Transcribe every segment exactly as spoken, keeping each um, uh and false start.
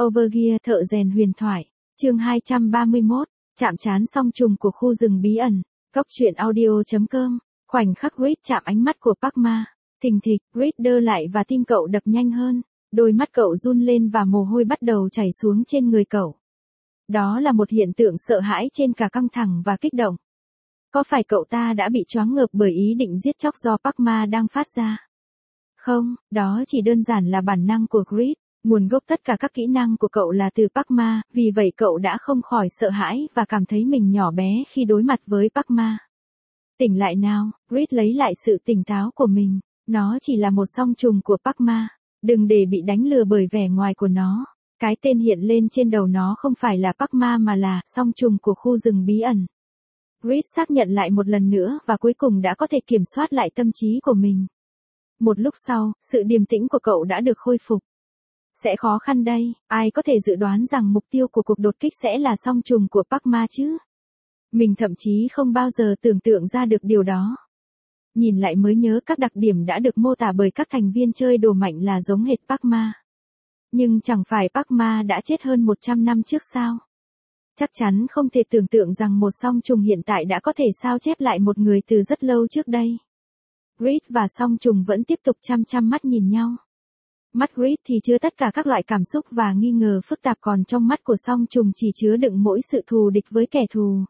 Overgear thợ rèn huyền thoại. Chương hai trăm ba mươi mốt. Chạm trán song trùng của khu rừng bí ẩn. Góc truyện audio chấm com. Khoảnh khắc Reed chạm ánh mắt của Park-ma. Thình thịch, Reed đơ lại và tim cậu đập nhanh hơn. Đôi mắt cậu run lên và mồ hôi bắt đầu chảy xuống trên người cậu. Đó là một hiện tượng sợ hãi trên cả căng thẳng và kích động. Có phải cậu ta đã bị choáng ngợp bởi ý định giết chóc do Park-ma đang phát ra? Không, đó chỉ đơn giản là bản năng của Reed. Nguồn gốc tất cả các kỹ năng của cậu là từ Park-ma, vì vậy cậu đã không khỏi sợ hãi và cảm thấy mình nhỏ bé khi đối mặt với Park-ma. Tỉnh lại nào, Reed lấy lại sự tỉnh táo của mình. Nó chỉ là một song trùng của Park-ma. Đừng để bị đánh lừa bởi vẻ ngoài của nó. Cái tên hiện lên trên đầu nó không phải là Park-ma mà là song trùng của khu rừng bí ẩn. Reed xác nhận lại một lần nữa và cuối cùng đã có thể kiểm soát lại tâm trí của mình. Một lúc sau, sự điềm tĩnh của cậu đã được khôi phục. Sẽ khó khăn đây, ai có thể dự đoán rằng mục tiêu của cuộc đột kích sẽ là song trùng của Park-ma chứ? Mình thậm chí không bao giờ tưởng tượng ra được điều đó. Nhìn lại mới nhớ các đặc điểm đã được mô tả bởi các thành viên chơi đồ mạnh là giống hệt Park-ma. Nhưng chẳng phải Park-ma đã chết hơn một trăm năm trước sao? Chắc chắn không thể tưởng tượng rằng một song trùng hiện tại đã có thể sao chép lại một người từ rất lâu trước đây. Reed và song trùng vẫn tiếp tục chăm chăm mắt nhìn nhau. Mắt Reed thì chứa tất cả các loại cảm xúc và nghi ngờ phức tạp, còn trong mắt của song trùng chỉ chứa đựng mỗi sự thù địch với kẻ thù.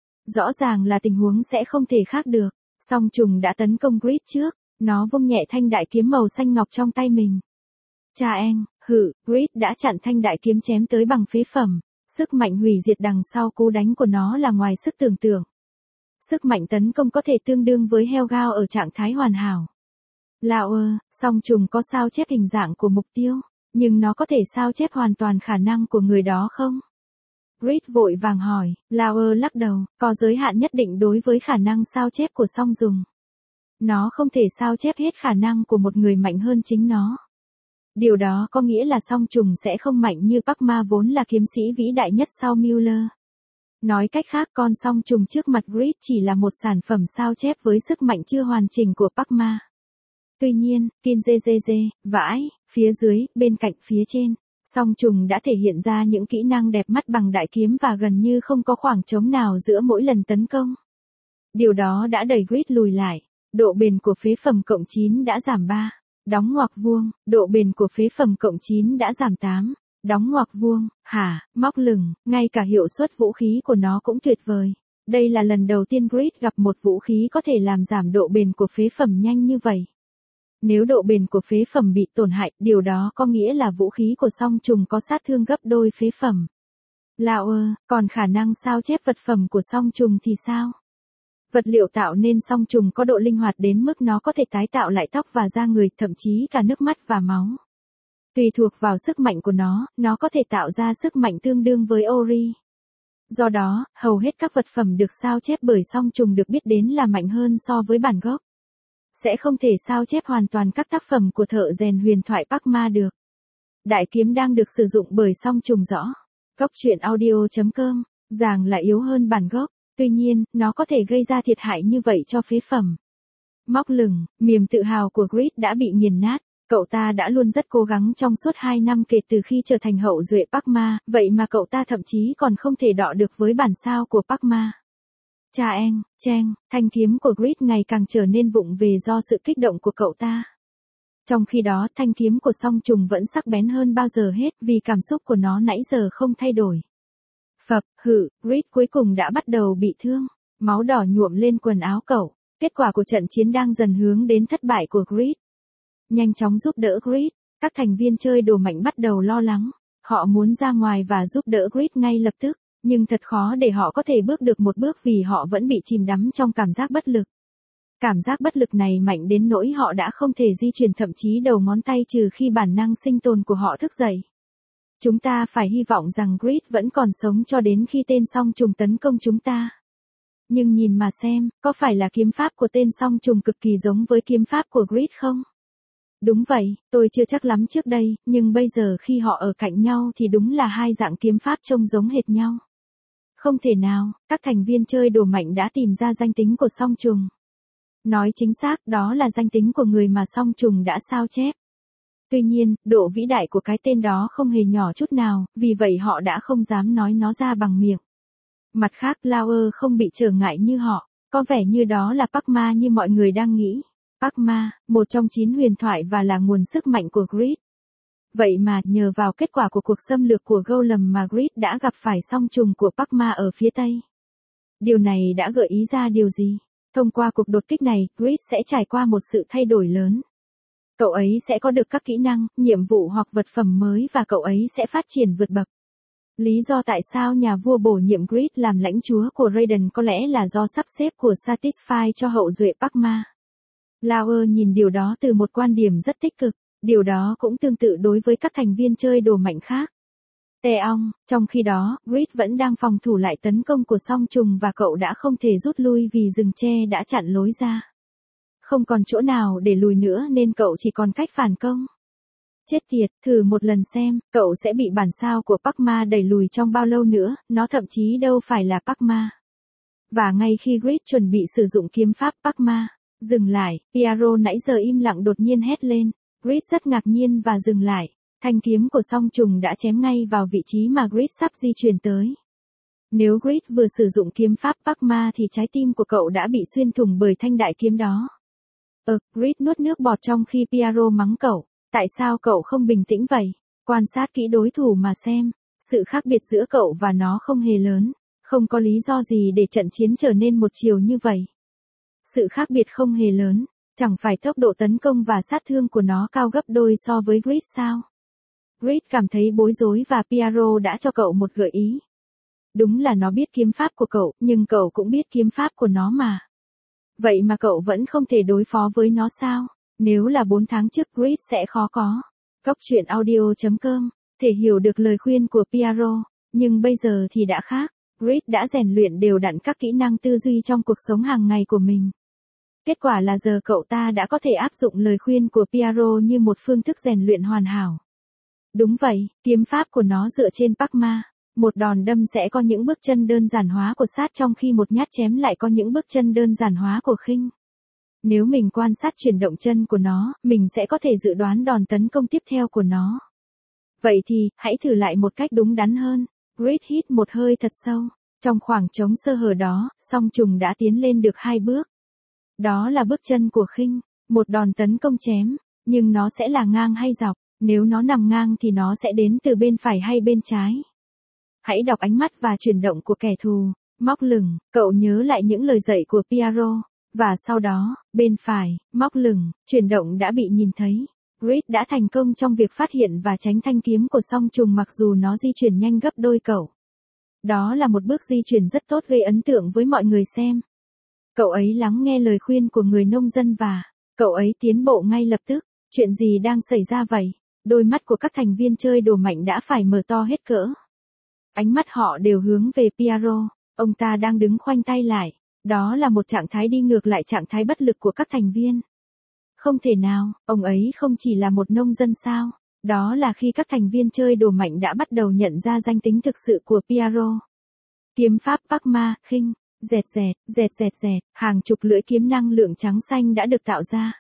Rõ ràng là tình huống sẽ không thể khác được. Song trùng đã tấn công Reed trước, nó vung nhẹ thanh đại kiếm màu xanh ngọc trong tay mình. Cha en, hự, Reed đã chặn thanh đại kiếm chém tới bằng phế phẩm. Sức mạnh hủy diệt đằng sau cú đánh của nó là ngoài sức tưởng tượng. Sức mạnh tấn công có thể tương đương với Hellgao ở trạng thái hoàn hảo. Lauer, song trùng có sao chép hình dạng của mục tiêu, nhưng nó có thể sao chép hoàn toàn khả năng của người đó không? Reed vội vàng hỏi, Lauer lắc đầu, có giới hạn nhất định đối với khả năng sao chép của song trùng. Nó không thể sao chép hết khả năng của một người mạnh hơn chính nó. Điều đó có nghĩa là song trùng sẽ không mạnh như Park-ma vốn là kiếm sĩ vĩ đại nhất sau Mueller. Nói cách khác, con song trùng trước mặt Reed chỉ là một sản phẩm sao chép với sức mạnh chưa hoàn chỉnh của Park-ma. Tuy nhiên, Kinzezeze, vãi, phía dưới, bên cạnh phía trên, song trùng đã thể hiện ra những kỹ năng đẹp mắt bằng đại kiếm và gần như không có khoảng trống nào giữa mỗi lần tấn công. Điều đó đã đẩy Reed lùi lại. Độ bền của phế phẩm cộng chín đã giảm ba. Đóng ngoặc vuông, độ bền của phế phẩm cộng chín đã giảm tám. Đóng ngoặc vuông, hả, móc lửng, ngay cả hiệu suất vũ khí của nó cũng tuyệt vời. Đây là lần đầu tiên Reed gặp một vũ khí có thể làm giảm độ bền của phế phẩm nhanh như vậy. Nếu độ bền của phế phẩm bị tổn hại, điều đó có nghĩa là vũ khí của song trùng có sát thương gấp đôi phế phẩm. Lauer, còn khả năng sao chép vật phẩm của song trùng thì sao? Vật liệu tạo nên song trùng có độ linh hoạt đến mức nó có thể tái tạo lại tóc và da người, thậm chí cả nước mắt và máu. Tùy thuộc vào sức mạnh của nó, nó có thể tạo ra sức mạnh tương đương với Ori. Do đó, hầu hết các vật phẩm được sao chép bởi song trùng được biết đến là mạnh hơn so với bản gốc. Sẽ không thể sao chép hoàn toàn các tác phẩm của thợ rèn huyền thoại Park-ma được. Đại kiếm đang được sử dụng bởi song trùng rõ. Góc truyện audio chấm com, ràng là yếu hơn bản gốc. Tuy nhiên, nó có thể gây ra thiệt hại như vậy cho phế phẩm. Móc lửng, niềm tự hào của Reed đã bị nghiền nát. Cậu ta đã luôn rất cố gắng trong suốt hai năm kể từ khi trở thành hậu duệ Park-ma, vậy mà cậu ta thậm chí còn không thể đọ được với bản sao của Park-ma. Cha en, cheng, thanh kiếm của Reed ngày càng trở nên vụng về do sự kích động của cậu ta. Trong khi đó, thanh kiếm của song trùng vẫn sắc bén hơn bao giờ hết vì cảm xúc của nó nãy giờ không thay đổi. Phập, hự, Reed cuối cùng đã bắt đầu bị thương. Máu đỏ nhuộm lên quần áo cậu. Kết quả của trận chiến đang dần hướng đến thất bại của Reed. Nhanh chóng giúp đỡ Reed. Các thành viên chơi đồ mạnh bắt đầu lo lắng. Họ muốn ra ngoài và giúp đỡ Reed ngay lập tức. Nhưng thật khó để họ có thể bước được một bước vì họ vẫn bị chìm đắm trong cảm giác bất lực. Cảm giác bất lực này mạnh đến nỗi họ đã không thể di chuyển thậm chí đầu ngón tay trừ khi bản năng sinh tồn của họ thức dậy. Chúng ta phải hy vọng rằng Reed vẫn còn sống cho đến khi tên song trùng tấn công chúng ta. Nhưng nhìn mà xem, có phải là kiếm pháp của tên song trùng cực kỳ giống với kiếm pháp của Reed không? Đúng vậy, tôi chưa chắc lắm trước đây, nhưng bây giờ khi họ ở cạnh nhau thì đúng là hai dạng kiếm pháp trông giống hệt nhau. Không thể nào, các thành viên chơi đồ mạnh đã tìm ra danh tính của song trùng. Nói chính xác, đó là danh tính của người mà song trùng đã sao chép. Tuy nhiên, độ vĩ đại của cái tên đó không hề nhỏ chút nào, vì vậy họ đã không dám nói nó ra bằng miệng. Mặt khác, Lauer không bị trở ngại như họ, có vẻ như đó là Parkma như mọi người đang nghĩ. Parkma, một trong chín huyền thoại và là nguồn sức mạnh của Grid. Vậy mà, nhờ vào kết quả của cuộc xâm lược của Golem mà Grid đã gặp phải song trùng của Parkma ở phía Tây. Điều này đã gợi ý ra điều gì? Thông qua cuộc đột kích này, Grid sẽ trải qua một sự thay đổi lớn. Cậu ấy sẽ có được các kỹ năng, nhiệm vụ hoặc vật phẩm mới và cậu ấy sẽ phát triển vượt bậc. Lý do tại sao nhà vua bổ nhiệm Grid làm lãnh chúa của Raiden có lẽ là do sắp xếp của Satisfy cho hậu duệ Parkma. Lauer nhìn điều đó từ một quan điểm rất tích cực, điều đó cũng tương tự đối với các thành viên chơi đồ mạnh khác. Teong, trong khi đó, Grid vẫn đang phòng thủ lại tấn công của song trùng và cậu đã không thể rút lui vì rừng tre đã chặn lối ra. Không còn chỗ nào để lùi nữa nên cậu chỉ còn cách phản công. Chết tiệt, thử một lần xem, cậu sẽ bị bản sao của Parkma đẩy lùi trong bao lâu nữa, nó thậm chí đâu phải là Parkma. Và ngay khi Grid chuẩn bị sử dụng kiếm pháp Parkma, dừng lại, Piero nãy giờ im lặng đột nhiên hét lên. Grid rất ngạc nhiên và dừng lại. Thanh kiếm của song trùng đã chém ngay vào vị trí mà Grid sắp di chuyển tới. Nếu Grid vừa sử dụng kiếm pháp Parkma thì trái tim của cậu đã bị xuyên thủng bởi thanh đại kiếm đó. Ờ, Grid nuốt nước bọt trong khi Piero mắng cậu. Tại sao cậu không bình tĩnh vậy? Quan sát kỹ đối thủ mà xem. Sự khác biệt giữa cậu và nó không hề lớn. Không có lý do gì để trận chiến trở nên một chiều như vậy. Sự khác biệt không hề lớn. Chẳng phải tốc độ tấn công và sát thương của nó cao gấp đôi so với Grid sao? Grid cảm thấy bối rối và Piero đã cho cậu một gợi ý. Đúng là nó biết kiếm pháp của cậu, nhưng cậu cũng biết kiếm pháp của nó mà. Vậy mà cậu vẫn không thể đối phó với nó sao? Nếu là bốn tháng trước Grid sẽ khó có. Góc truyện audio chấm com, thể hiểu được lời khuyên của Piero, nhưng bây giờ thì đã khác. Grid đã rèn luyện đều đặn các kỹ năng tư duy trong cuộc sống hàng ngày của mình. Kết quả là giờ cậu ta đã có thể áp dụng lời khuyên của Piero như một phương thức rèn luyện hoàn hảo. Đúng vậy, kiếm pháp của nó dựa trên Parkma. Một đòn đâm sẽ có những bước chân đơn giản hóa của sát trong khi một nhát chém lại có những bước chân đơn giản hóa của khinh. Nếu mình quan sát chuyển động chân của nó, mình sẽ có thể dự đoán đòn tấn công tiếp theo của nó. Vậy thì, hãy thử lại một cách đúng đắn hơn. Grid hít một hơi thật sâu. Trong khoảng trống sơ hở đó, song trùng đã tiến lên được hai bước. Đó là bước chân của khinh, một đòn tấn công chém, nhưng nó sẽ là ngang hay dọc, nếu nó nằm ngang thì nó sẽ đến từ bên phải hay bên trái. Hãy đọc ánh mắt và chuyển động của kẻ thù, móc lửng, cậu nhớ lại những lời dạy của Piero, và sau đó, bên phải, móc lửng, chuyển động đã bị nhìn thấy. Grid đã thành công trong việc phát hiện và tránh thanh kiếm của song trùng mặc dù nó di chuyển nhanh gấp đôi cậu. Đó là một bước di chuyển rất tốt gây ấn tượng với mọi người xem. Cậu ấy lắng nghe lời khuyên của người nông dân và cậu ấy tiến bộ ngay lập tức. Chuyện gì đang xảy ra vậy? Đôi mắt của các thành viên chơi đồ mạnh đã phải mở to hết cỡ. Ánh mắt họ đều hướng về Piero. Ông ta đang đứng khoanh tay lại. Đó là một trạng thái đi ngược lại trạng thái bất lực của các thành viên. Không thể nào, ông ấy không chỉ là một nông dân sao? Đó là khi các thành viên chơi đồ mạnh đã bắt đầu nhận ra danh tính thực sự của Piero. Kiếm pháp Parkma, khinh. Dẹt dẹt, dẹt dẹt dẹt, hàng chục lưỡi kiếm năng lượng trắng xanh đã được tạo ra.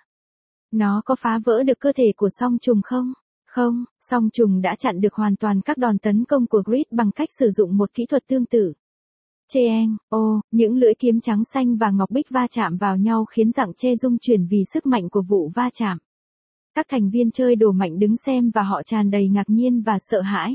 Nó có phá vỡ được cơ thể của song trùng không? Không, song trùng đã chặn được hoàn toàn các đòn tấn công của Grid bằng cách sử dụng một kỹ thuật tương tự. Cheng, ô, những lưỡi kiếm trắng xanh và ngọc bích va chạm vào nhau khiến rặng tre rung chuyển vì sức mạnh của vụ va chạm. Các thành viên chơi đồ mạnh đứng xem và họ tràn đầy ngạc nhiên và sợ hãi.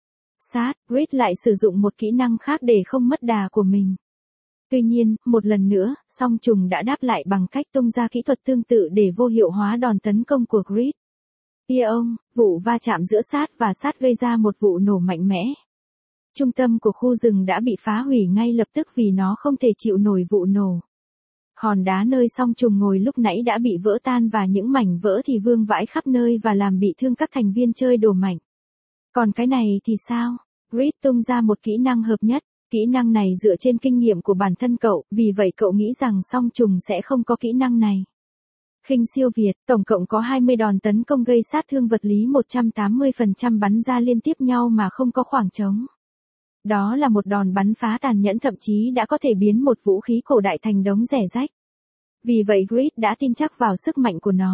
Sát, Grid lại sử dụng một kỹ năng khác để không mất đà của mình. Tuy nhiên, một lần nữa, song trùng đã đáp lại bằng cách tung ra kỹ thuật tương tự để vô hiệu hóa đòn tấn công của Grid. Bia ông, vụ va chạm giữa sát và sát gây ra một vụ nổ mạnh mẽ. Trung tâm của khu rừng đã bị phá hủy ngay lập tức vì nó không thể chịu nổi vụ nổ. Hòn đá nơi song trùng ngồi lúc nãy đã bị vỡ tan và những mảnh vỡ thì vương vãi khắp nơi và làm bị thương các thành viên chơi đồ mạnh. Còn cái này thì sao? Grid tung ra một kỹ năng hợp nhất. Kỹ năng này dựa trên kinh nghiệm của bản thân cậu, vì vậy cậu nghĩ rằng song trùng sẽ không có kỹ năng này. Khinh siêu việt, tổng cộng có hai mươi đòn tấn công gây sát thương vật lý một trăm tám mươi phần trăm bắn ra liên tiếp nhau mà không có khoảng trống. Đó là một đòn bắn phá tàn nhẫn thậm chí đã có thể biến một vũ khí cổ đại thành đống rẻ rách. Vì vậy Grid đã tin chắc vào sức mạnh của nó.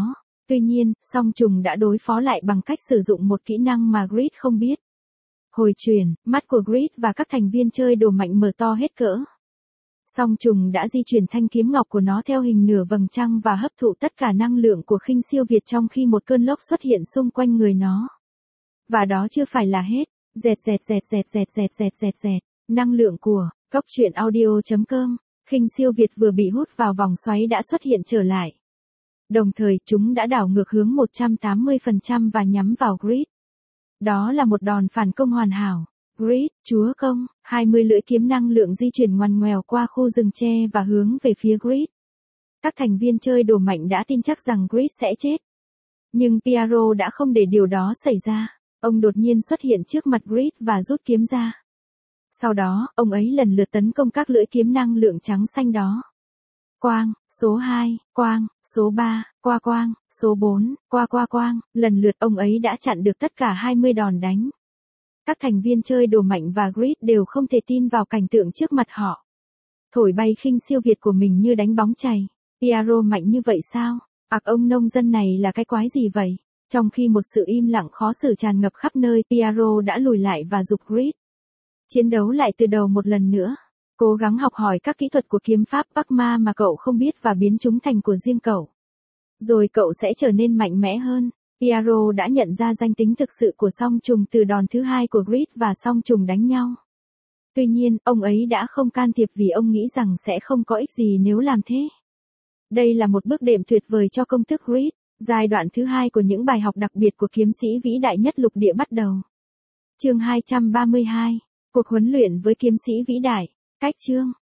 Tuy nhiên, song trùng đã đối phó lại bằng cách sử dụng một kỹ năng mà Grid không biết. Hồi chuyển, mắt của Grid và các thành viên chơi đồ mạnh mở to hết cỡ. Song trùng đã di chuyển thanh kiếm ngọc của nó theo hình nửa vầng trăng và hấp thụ tất cả năng lượng của khinh siêu việt trong khi một cơn lốc xuất hiện xung quanh người nó. Và đó chưa phải là hết. Dẹt dẹt dẹt dẹt dẹt dẹt dẹt dẹt dẹt. Năng lượng của cốc truyện audio chấm com. Khinh siêu việt vừa bị hút vào vòng xoáy đã xuất hiện trở lại. Đồng thời chúng đã đảo ngược hướng một trăm tám mươi phần trăm và nhắm vào Grid. Đó là một đòn phản công hoàn hảo. Grid, chúa công, hai mươi lưỡi kiếm năng lượng di chuyển ngoằn ngoèo qua khu rừng tre và hướng về phía Grid. Các thành viên chơi đồ mạnh đã tin chắc rằng Grid sẽ chết. Nhưng Piero đã không để điều đó xảy ra. Ông đột nhiên xuất hiện trước mặt Grid và rút kiếm ra. Sau đó, ông ấy lần lượt tấn công các lưỡi kiếm năng lượng trắng xanh đó. Quang, số hai, quang, số ba, qua quang, số bốn, qua qua quang, lần lượt ông ấy đã chặn được tất cả hai mươi đòn đánh. Các thành viên chơi đồ mạnh và Grid đều không thể tin vào cảnh tượng trước mặt họ. Thổi bay khinh siêu việt của mình như đánh bóng chày. Piero mạnh như vậy sao? Ặc ông nông dân này là cái quái gì vậy? Trong khi một sự im lặng khó xử tràn ngập khắp nơi, Piero đã lùi lại và giục Grid. Chiến đấu lại từ đầu một lần nữa. Cố gắng học hỏi các kỹ thuật của kiếm pháp Pakma mà cậu không biết và biến chúng thành của riêng cậu. Rồi cậu sẽ trở nên mạnh mẽ hơn. Piero đã nhận ra danh tính thực sự của song trùng từ đòn thứ hai của Grid và song trùng đánh nhau. Tuy nhiên, ông ấy đã không can thiệp vì ông nghĩ rằng sẽ không có ích gì nếu làm thế. Đây là một bước đệm tuyệt vời cho công thức Grid. Giai đoạn thứ hai của những bài học đặc biệt của kiếm sĩ vĩ đại nhất lục địa bắt đầu. Chương hai trăm ba mươi hai. Cuộc huấn luyện với kiếm sĩ vĩ đại. Cách chương.